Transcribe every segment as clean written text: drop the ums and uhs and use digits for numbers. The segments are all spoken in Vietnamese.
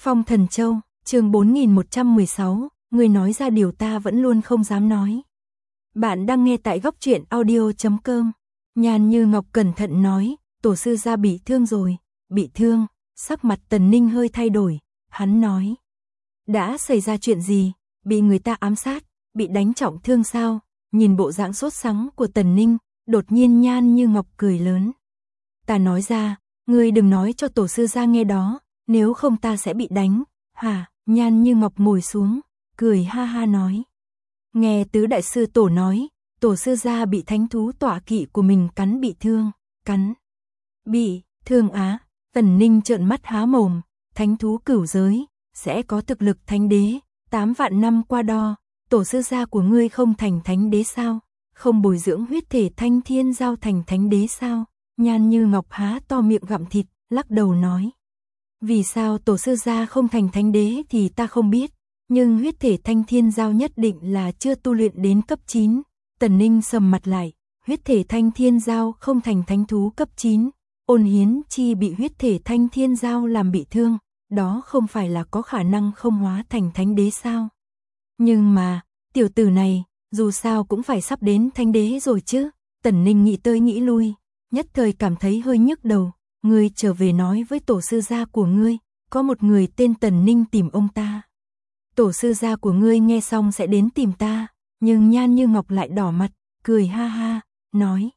Phong Thần Châu, chương 4116, người nói ra điều ta vẫn luôn không dám nói. Bạn đang nghe tại góc truyện audio.com. Nhan Như Ngọc cẩn thận nói, tổ sư gia bị thương rồi. Bị thương? Sắc mặt Tần Ninh hơi thay đổi, hắn nói. Đã xảy ra chuyện gì? Bị người ta ám sát, bị đánh trọng thương sao? Nhìn bộ dạng sốt sắng của Tần Ninh, đột nhiên Nhan Như Ngọc cười lớn. Ta nói ra, ngươi đừng nói cho tổ sư gia nghe đó, nếu không ta sẽ bị đánh. Hả? Nhan Như Ngọc ngồi xuống, cười ha ha nói. Nghe tứ đại sư tổ nói, tổ sư gia bị thánh thú tọa kỵ của mình cắn bị thương. Cắn? Bị thương á? Tần Ninh trợn mắt há mồm. Thánh thú cửu giới sẽ có thực lực thánh đế, 8 vạn năm qua đo, tổ sư gia của ngươi không thành thánh đế sao? Không bồi dưỡng huyết thể thanh thiên giao thành thánh đế sao? Nhan Như Ngọc há to miệng gặm thịt, lắc đầu nói. Vì sao tổ sư gia không thành thánh đế thì ta không biết, nhưng huyết thể thanh thiên giao nhất định là chưa tu luyện đến cấp 9. Tần Ninh sầm mặt lại, huyết thể thanh thiên giao không thành thánh thú cấp 9. Ôn Hiến Chi bị huyết thể thanh thiên giao làm bị thương, đó không phải là có khả năng không hóa thành thánh đế sao? Nhưng mà, tiểu tử này, dù sao cũng phải sắp đến thánh đế rồi chứ. Tần Ninh nghĩ tới nghĩ lui, nhất thời cảm thấy hơi nhức đầu. Ngươi trở về nói với tổ sư gia của ngươi, có một người tên Tần Ninh tìm ông ta. Tổ sư gia của ngươi nghe xong sẽ đến tìm ta, nhưng Nhan Như Ngọc lại đỏ mặt, cười ha ha, nói.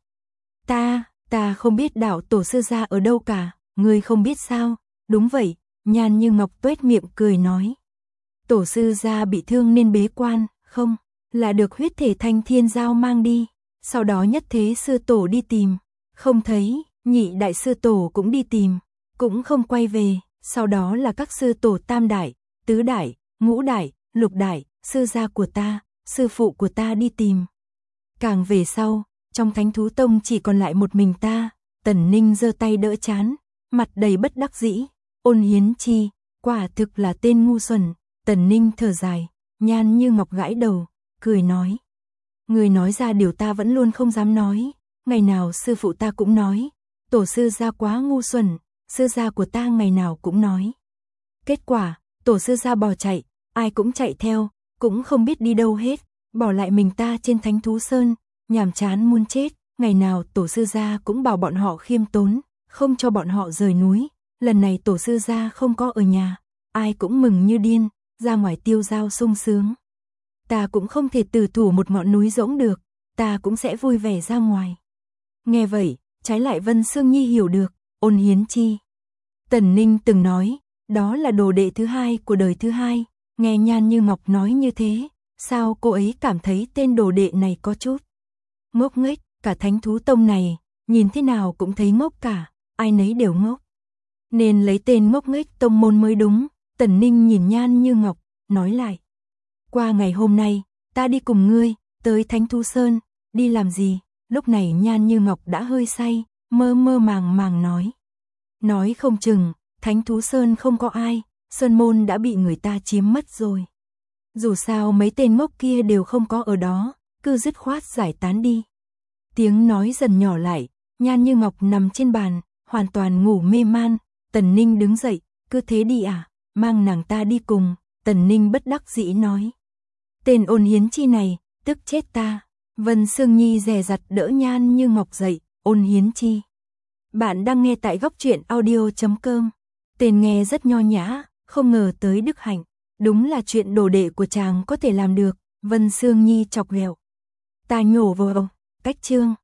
Ta không biết đạo tổ sư gia ở đâu cả, ngươi không biết sao? Đúng vậy, Nhan Như Ngọc tuét miệng cười nói. Tổ sư gia bị thương nên bế quan, không, là được huyết thể thanh thiên giao mang đi, sau đó nhất thế sư tổ đi tìm, không thấy, nhị đại sư tổ cũng đi tìm, cũng không quay về, sau đó là các sư tổ tam đại, tứ đại, ngũ đại, lục đại, sư gia của ta, sư phụ của ta đi tìm. Càng về sau, trong Thánh Thú Tông chỉ còn lại một mình ta. Tần Ninh giơ tay đỡ trán, mặt đầy bất đắc dĩ. Ôn Hiến Chi, quả thực là tên ngu xuẩn. Tần Ninh thở dài, Nhan Như Ngọc gãi đầu, cười nói. Người nói ra điều ta vẫn luôn không dám nói. Ngày nào sư phụ ta cũng nói, tổ sư gia quá ngu xuẩn, sư gia của ta ngày nào cũng nói. Kết quả, tổ sư gia bỏ chạy, ai cũng chạy theo, cũng không biết đi đâu hết, bỏ lại mình ta trên Thánh Thú Sơn, nhàm chán muốn chết. Ngày nào tổ sư gia cũng bảo bọn họ khiêm tốn, không cho bọn họ rời núi. Lần này tổ sư gia không có ở nhà, ai cũng mừng như điên, ra ngoài tiêu dao sung sướng. Ta cũng không thể từ thủ một ngọn núi rỗng được, ta cũng sẽ vui vẻ ra ngoài. Nghe vậy, trái lại Vân Sương Nhi hiểu được. Ôn Hiến Chi, Tần Ninh từng nói, đó là đồ đệ thứ hai của đời thứ hai. Nghe Nhan Như Ngọc nói như thế, sao cô ấy cảm thấy tên đồ đệ này có chút ngốc nghếch? Cả Thánh Thú Tông này, nhìn thế nào cũng thấy ngốc cả, ai nấy đều ngốc. Nên lấy tên ngốc nghếch tông môn mới đúng. Tần Ninh nhìn Nhan Như Ngọc, nói lại. Qua ngày hôm nay, ta đi cùng ngươi, tới Thánh Thú Sơn, đi làm gì? Lúc này Nhan Như Ngọc đã hơi say, mơ mơ màng màng nói. Nói không chừng, Thánh Thú Sơn không có ai, Sơn môn đã bị người ta chiếm mất rồi. Dù sao mấy tên ngốc kia đều không có ở đó, cứ dứt khoát giải tán đi. Tiếng nói dần nhỏ lại, Nhan Như Ngọc nằm trên bàn, hoàn toàn ngủ mê man. Tần Ninh đứng dậy, cứ thế đi à, mang nàng ta đi cùng. Tần Ninh bất đắc dĩ nói. Tên Ôn Hiến Chi này, tức chết ta. Vân Sương Nhi dè dặt đỡ Nhan Như Ngọc dậy. Ôn Hiến Chi. Bạn đang nghe tại góc truyện audio.com. Tên nghe rất nho nhã, không ngờ tới đức hạnh. Đúng là chuyện đồ đệ của chàng có thể làm được. Vân Sương Nhi chọc ghẹo. Ta nhổ vào cách chương.